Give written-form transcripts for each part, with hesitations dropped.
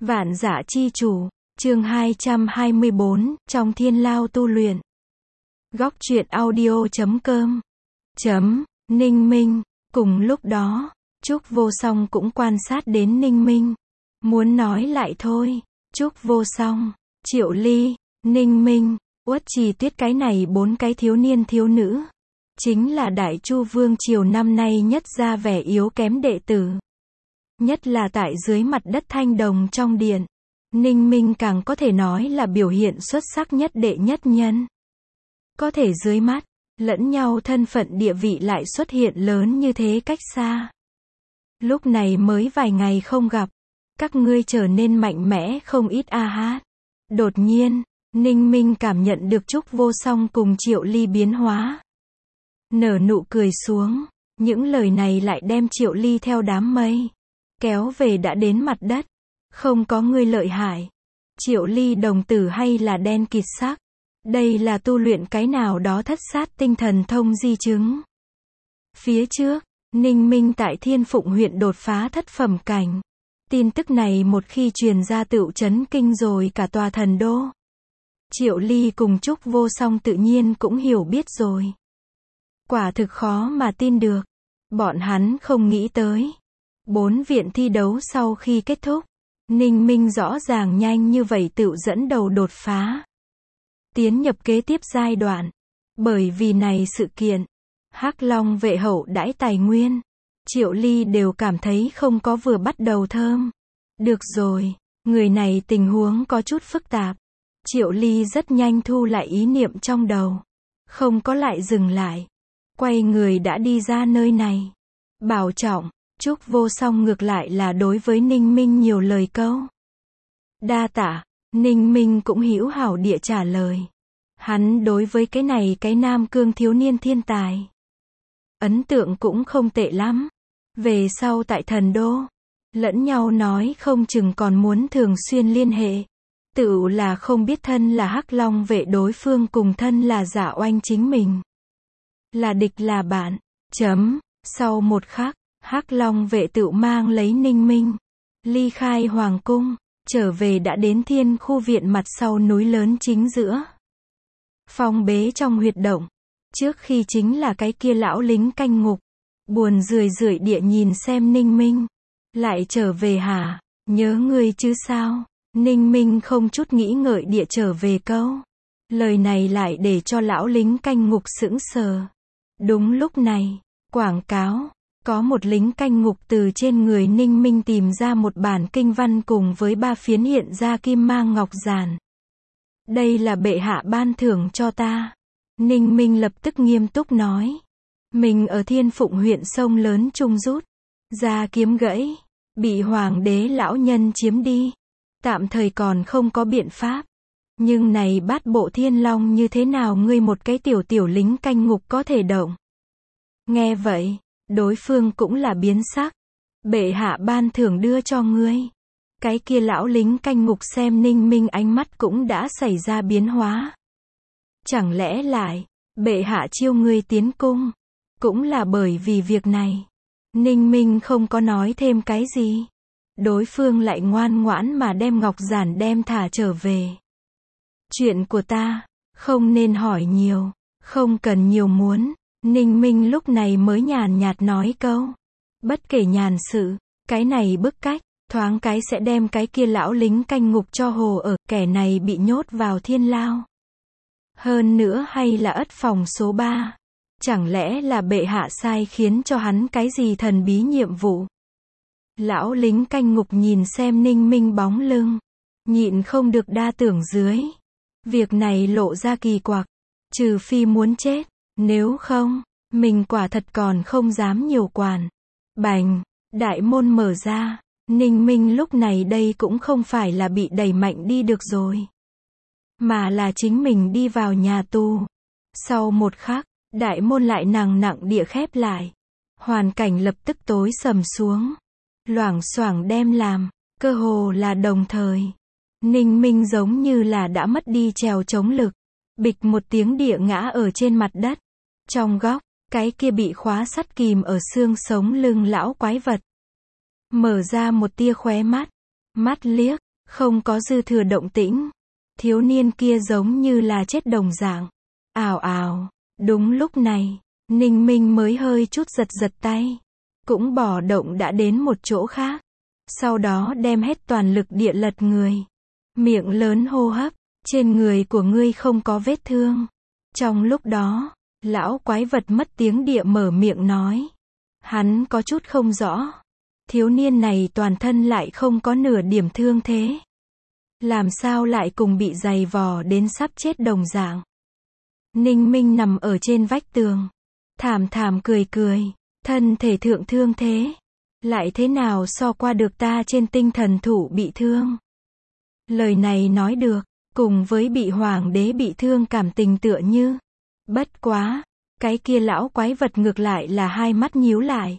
Vạn Dã Chi Chủ, chương 224, trong thiên lao tu luyện. Góc truyện audio.com. Ninh Minh. Cùng lúc đó, Trúc Vô Song cũng quan sát đến Ninh Minh. Muốn nói lại thôi, Trúc Vô Song, Triệu Ly, Ninh Minh, Uất Trì Tuyết, cái này 4 cái thiếu niên thiếu nữ. Chính là Đại Chu Vương Triều năm nay nhất ra vẻ yếu kém đệ tử. Nhất là tại dưới mặt đất Thanh Đồng trong điện. Ninh Minh càng có thể nói là biểu hiện xuất sắc nhất đệ nhất nhân. Có thể dưới mắt, lẫn nhau thân phận địa vị lại xuất hiện lớn như thế cách xa. Lúc này mới vài ngày không gặp, các ngươi trở nên mạnh mẽ không ít a hát. Đột nhiên, Ninh Minh cảm nhận được Trúc Vô Song cùng Triệu Ly biến hóa. Nở nụ cười xuống, những lời này lại đem Triệu Ly theo đám mây kéo về đã đến mặt đất. Không có ngươi lợi hại. Triệu Ly đồng tử hay là đen kịt sắc. Đây là tu luyện cái nào đó thất sát tinh thần thông di chứng. Phía trước, Ninh Minh tại Thiên Phụng huyện đột phá thất phẩm cảnh. Tin tức này một khi truyền ra tựu chấn kinh rồi cả tòa thần đô. Triệu Ly cùng Trúc Vô Song tự nhiên cũng hiểu biết rồi. Quả thực khó mà tin được. Bọn hắn không nghĩ tới. 4 viện thi đấu sau khi kết thúc, Ninh Minh rõ ràng nhanh như vậy tựu dẫn đầu đột phá. Tiến nhập kế tiếp giai đoạn. Bởi vì này sự kiện, Hắc Long vệ hậu đãi tài nguyên, Triệu Ly đều cảm thấy không có vừa bắt đầu thơm. Được rồi, người này tình huống có chút phức tạp. Triệu Ly rất nhanh thu lại ý niệm trong đầu. Không có lại dừng lại. Quay người đã đi ra nơi này. Bảo trọng. Trúc Vô Song ngược lại là đối với Ninh Minh nhiều lời câu. Đa tạ. Ninh Minh cũng hữu hảo địa trả lời. Hắn đối với cái này cái Nam Cương thiếu niên thiên tài, ấn tượng cũng không tệ lắm. Về sau tại thần đô, lẫn nhau nói không chừng còn muốn thường xuyên liên hệ. Tự là không biết thân là Hắc Long vệ đối phương cùng thân là Giả Oanh chính mình. Là địch là bạn. Sau một khắc, Hắc Long vệ tự mang lấy Ninh Minh, ly khai hoàng cung, trở về đã đến Thiên Khu viện mặt sau núi lớn chính giữa. Phong bế trong huyệt động, trước khi chính là cái kia lão lính canh ngục, buồn rười rượi địa nhìn xem Ninh Minh. Lại trở về hả? Nhớ ngươi chứ sao? Ninh Minh không chút nghĩ ngợi địa trở về câu. Lời này lại để cho lão lính canh ngục sững sờ. Đúng lúc này, quảng cáo. Có một lính canh ngục từ trên người Ninh Minh tìm ra một bản kinh văn cùng với 3 phiến hiện ra kim mang ngọc giản. Đây là bệ hạ ban thưởng cho ta. Ninh Minh lập tức nghiêm túc nói. Mình ở Thiên Phụng huyện sông lớn trung rút ra kiếm gãy, bị hoàng đế lão nhân chiếm đi. Tạm thời còn không có biện pháp. Nhưng này Bát Bộ Thiên Long như thế nào ngươi một cái tiểu lính canh ngục có thể động? Nghe vậy, đối phương cũng là biến sắc. Bệ hạ ban thưởng đưa cho ngươi. Cái kia lão lính canh ngục xem Ninh Minh ánh mắt cũng đã xảy ra biến hóa. Chẳng lẽ lại, bệ hạ chiêu ngươi tiến cung, cũng là bởi vì việc này. Ninh Minh không có nói thêm cái gì. Đối phương lại ngoan ngoãn mà đem ngọc giản đem thả trở về. Chuyện của ta, không nên hỏi nhiều, không cần nhiều muốn. Ninh Minh lúc này mới nhàn nhạt nói câu. Bất kể nhàn sự, cái này bức cách, thoáng cái sẽ đem cái kia lão lính canh ngục cho hồ ở, kẻ này bị nhốt vào thiên lao. Hơn nữa hay là ất phòng số 3. Chẳng lẽ là bệ hạ sai khiến cho hắn cái gì thần bí nhiệm vụ? Lão lính canh ngục nhìn xem Ninh Minh bóng lưng, nhịn không được đa tưởng dưới. Việc này lộ ra kỳ quặc, trừ phi muốn chết. Nếu không, mình quả thật còn không dám nhiều quản. Bành, đại môn mở ra. Ninh Minh lúc này đây cũng không phải là bị đẩy mạnh đi được rồi, mà là chính mình đi vào nhà tù. Sau một khắc, đại môn lại nặng nặng địa khép lại. Hoàn cảnh lập tức tối sầm xuống. Loảng xoảng đem làm, cơ hồ là đồng thời. Ninh Minh giống như là đã mất đi trèo chống lực. Bịch một tiếng địa ngã ở trên mặt đất. Trong góc, cái kia bị khóa sắt kìm ở xương sống lưng lão quái vật. Mở ra một tia khóe mắt. Mắt liếc, Không có dư thừa động tĩnh. Thiếu niên kia giống như là chết đồng dạng. Ào ào. Đúng lúc này, Ninh Minh mới hơi chút giật giật tay. Cũng bỏ động đã đến một chỗ khác. Sau đó đem hết toàn lực địa lật người. Miệng lớn hô hấp. Trên người của ngươi không có vết thương. Trong lúc đó, lão quái vật mất tiếng địa mở miệng nói. Hắn có chút không rõ. Thiếu niên này toàn thân lại không có nửa điểm thương thế. Làm sao lại cùng bị giày vò đến sắp chết đồng dạng. Ninh Minh nằm ở trên vách tường. Thảm thảm cười cười. Thân thể thượng thương thế. Lại thế nào so qua được ta trên tinh thần thủ bị thương. Lời này nói được. Cùng với bị hoàng đế bị thương cảm tình tựa như. Bất quá. Cái kia lão quái vật ngược lại là hai mắt nhíu lại.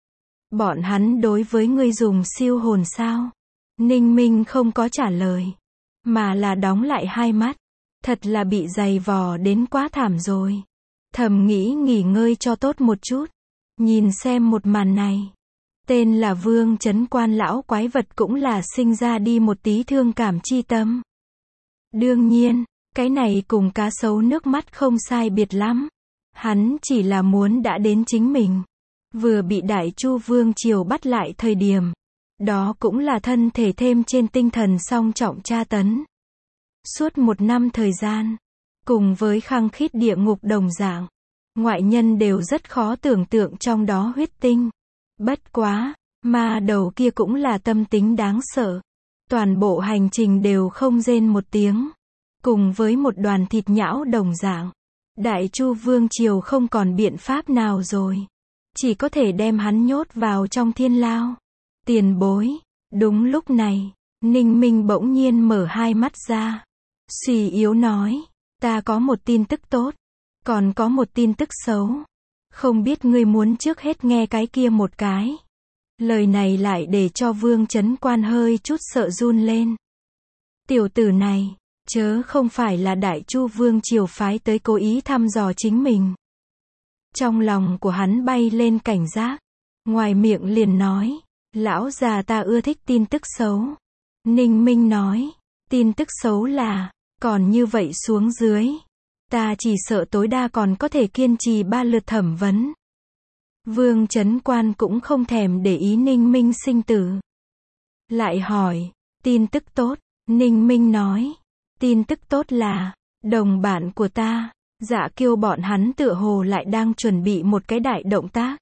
Bọn hắn đối với ngươi dùng siêu hồn sao? Ninh Minh không có trả lời. Mà là đóng lại hai mắt. Thật là bị giày vò đến quá thảm rồi. Thầm nghĩ nghỉ ngơi cho tốt một chút. Nhìn xem một màn này. Tên là Vương Chấn Quan lão quái vật cũng là sinh ra đi một tí thương cảm chi tâm. Đương nhiên, cái này cùng cá sấu nước mắt không sai biệt lắm. Hắn chỉ là muốn đã đến chính mình. Vừa bị Đại Chu Vương Triều bắt lại thời điểm. Đó cũng là thân thể thêm trên tinh thần song trọng tra tấn. Suốt 1 năm thời gian. Cùng với khăng khít địa ngục đồng dạng. Ngoại nhân đều rất khó tưởng tượng trong đó huyết tinh. Bất quá, ma đầu kia cũng là tâm tính đáng sợ. Toàn bộ hành trình đều không rên một tiếng. Cùng với một đoàn thịt nhão đồng dạng. Đại Chu Vương Triều không còn biện pháp nào rồi. Chỉ có thể đem hắn nhốt vào trong thiên lao. Tiền bối. Đúng lúc này, Ninh Minh bỗng nhiên mở hai mắt ra. Suy yếu nói. Ta có một tin tức tốt. Còn có một tin tức xấu. Không biết ngươi muốn trước hết nghe cái kia một cái. Lời này lại để cho Vương Chấn Quan hơi chút sợ run lên. Tiểu tử này, chớ không phải là Đại Chu Vương Triều phái tới cố ý thăm dò chính mình. Trong lòng của hắn bay lên cảnh giác. Ngoài miệng liền nói. Lão già ta ưa thích tin tức xấu. Ninh Minh nói. Tin tức xấu là, còn như vậy xuống dưới. Ta chỉ sợ tối đa còn có thể kiên trì 3 lượt thẩm vấn. Vương Chấn Quan cũng không thèm để ý Ninh Minh sinh tử. Lại hỏi. Tin tức tốt. Ninh Minh nói. Tin tức tốt là, đồng bạn của ta, Dạ Kiêu bọn hắn tựa hồ lại đang chuẩn bị một cái đại động tác.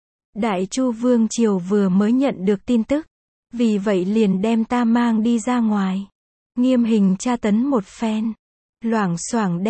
Đại Chu Vương Triều vừa mới nhận được tin tức. Vì vậy liền đem ta mang đi ra ngoài. Nghiêm hình tra tấn một phen. Loảng xoảng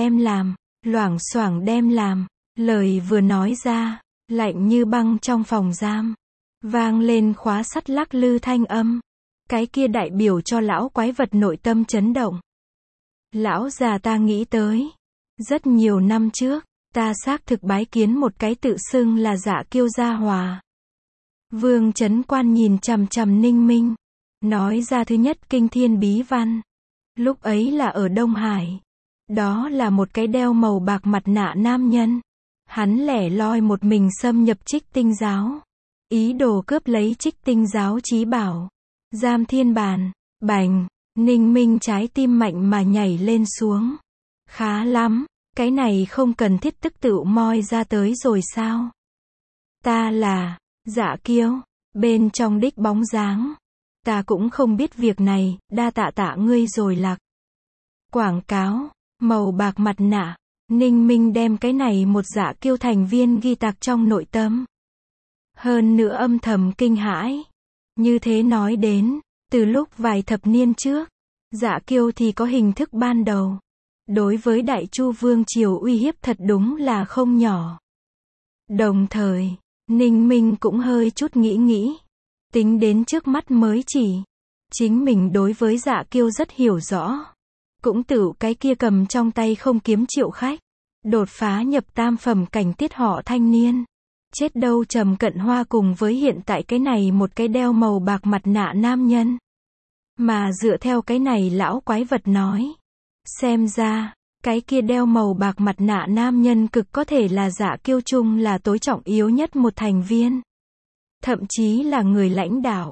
đem làm. Lời vừa nói ra, lạnh như băng trong phòng giam. Vang lên khóa sắt lắc lư thanh âm. Cái kia đại biểu cho lão quái vật nội tâm chấn động. Lão già ta nghĩ tới. Rất nhiều năm trước, ta xác thực bái kiến một cái tự xưng là Dạ Kiêu gia hòa. Vương Chấn Quan nhìn chằm chằm Ninh Minh. Nói ra thứ nhất kinh thiên bí văn. Lúc ấy là ở Đông Hải. Đó là một cái đeo màu bạc mặt nạ nam nhân. Hắn lẻ loi một mình xâm nhập Trích Tinh giáo. Ý đồ cướp lấy Trích Tinh giáo chí bảo. Giam thiên bàn. Bành. Ninh Minh trái tim mạnh mà nhảy lên xuống. Khá lắm. Cái này không cần thiết tức tự moi ra tới rồi sao? Ta là Dạ Kiêu. Bên trong đích bóng dáng. Ta cũng không biết việc này. Đa tạ ngươi rồi lạc. Quảng cáo. Màu bạc mặt nạ. Ninh Minh đem cái này một Dạ Kiêu thành viên ghi tạc trong nội tâm. Hơn nữa âm thầm kinh hãi. Như thế nói đến, từ lúc vài thập niên trước, Dạ Kiêu thì có hình thức ban đầu. Đối với Đại Chu Vương Triều uy hiếp thật đúng là không nhỏ. Đồng thời, Ninh Minh cũng hơi chút nghĩ. Tính đến trước mắt mới chỉ. Chính mình đối với Dạ Kiêu rất hiểu rõ. Cũng tự cái kia cầm trong tay không kiếm triệu khách. Đột phá nhập tam phẩm cảnh tiết họ thanh niên. Chết đâu Trầm Cận Hoa cùng với hiện tại cái này một cái đeo màu bạc mặt nạ nam nhân. Mà dựa theo cái này lão quái vật nói. Xem ra, cái kia đeo màu bạc mặt nạ nam nhân cực có thể là Dạ Kiêu chung là tối trọng yếu nhất một thành viên. Thậm chí là người lãnh đạo.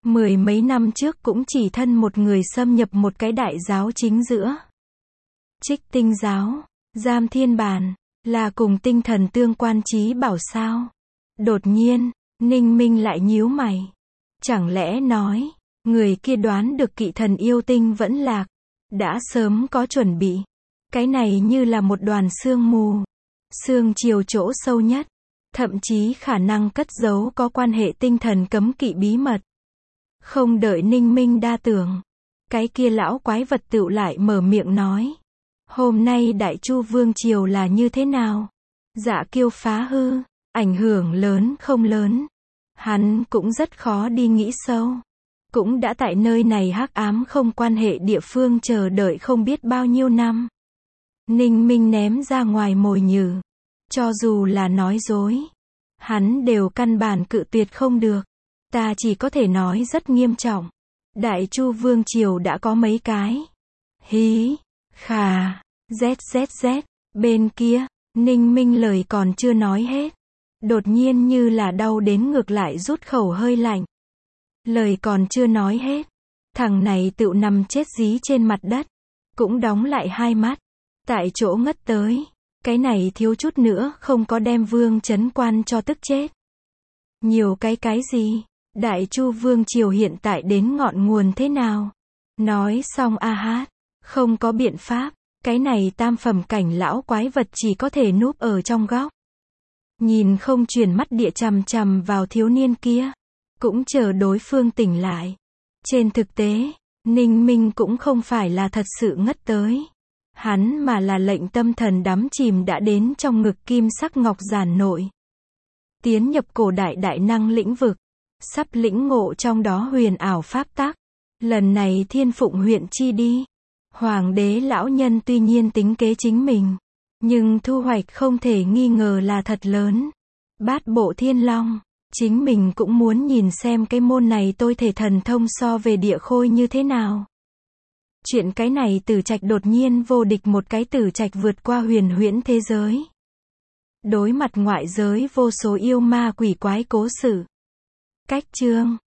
Mười mấy năm trước cũng chỉ thân một người xâm nhập một cái đại giáo chính giữa. Trích Tinh giáo, Giam Thiên Bản, là cùng tinh thần tương quan trí bảo sao? Đột nhiên, Ninh Minh lại nhíu mày. Chẳng lẽ nói, người kia đoán được kỵ thần yêu tinh vẫn lạc, đã sớm có chuẩn bị. Cái này như là một đoàn sương mù, sương chiều chỗ sâu nhất, thậm chí khả năng cất giấu có quan hệ tinh thần cấm kỵ bí mật. Không đợi Ninh Minh đa tưởng, cái kia lão quái vật tựu lại mở miệng nói. Hôm nay Đại Chu Vương Triều là như thế nào? Dạ Kiêu phá hư, ảnh hưởng lớn không lớn. Hắn cũng rất khó đi nghĩ sâu. Cũng đã tại nơi này hắc ám không quan hệ địa phương chờ đợi không biết bao nhiêu năm. Ninh Minh ném ra ngoài mồi nhử. Cho dù là nói dối, hắn đều căn bản cự tuyệt không được. Ta chỉ có thể nói rất nghiêm trọng. Đại Chu Vương Triều đã có mấy cái. Hí, khà, zzz, bên kia, Ninh Minh lời còn chưa nói hết. Đột nhiên như là đau đến ngược lại rút khẩu hơi lạnh. Lời còn chưa nói hết. Thằng này tựu nằm chết dí trên mặt đất. Cũng đóng lại hai mắt. Tại chỗ ngất tới. Cái này thiếu chút nữa không có đem Vương Chấn Quan cho tức chết. Nhiều cái gì? Đại Chu Vương Triều hiện tại đến ngọn nguồn thế nào? Nói xong a hát. Không có biện pháp. Cái này tam phẩm cảnh lão quái vật chỉ có thể núp ở trong góc. Nhìn không chuyển mắt địa chằm chằm vào thiếu niên kia. Cũng chờ đối phương tỉnh lại. Trên thực tế, Ninh Minh cũng không phải là thật sự ngất tới. Hắn mà là lệnh tâm thần đắm chìm đã đến trong ngực kim sắc ngọc giản nội. Tiến nhập cổ đại đại năng lĩnh vực. Sắp lĩnh ngộ trong đó huyền ảo pháp tắc. Lần này thiên phụng huyện chi đi. Hoàng đế lão nhân tuy nhiên tính kế chính mình. Nhưng thu hoạch không thể nghi ngờ là thật lớn. Bát bộ thiên long. Chính mình cũng muốn nhìn xem cái môn này tôi thể thần thông so về địa khôi như thế nào. Chuyện cái này Tử Trạch đột nhiên vô địch một cái Tử Trạch vượt qua huyền huyễn thế giới. Đối mặt ngoại giới vô số yêu ma quỷ quái cố sự. Cách chương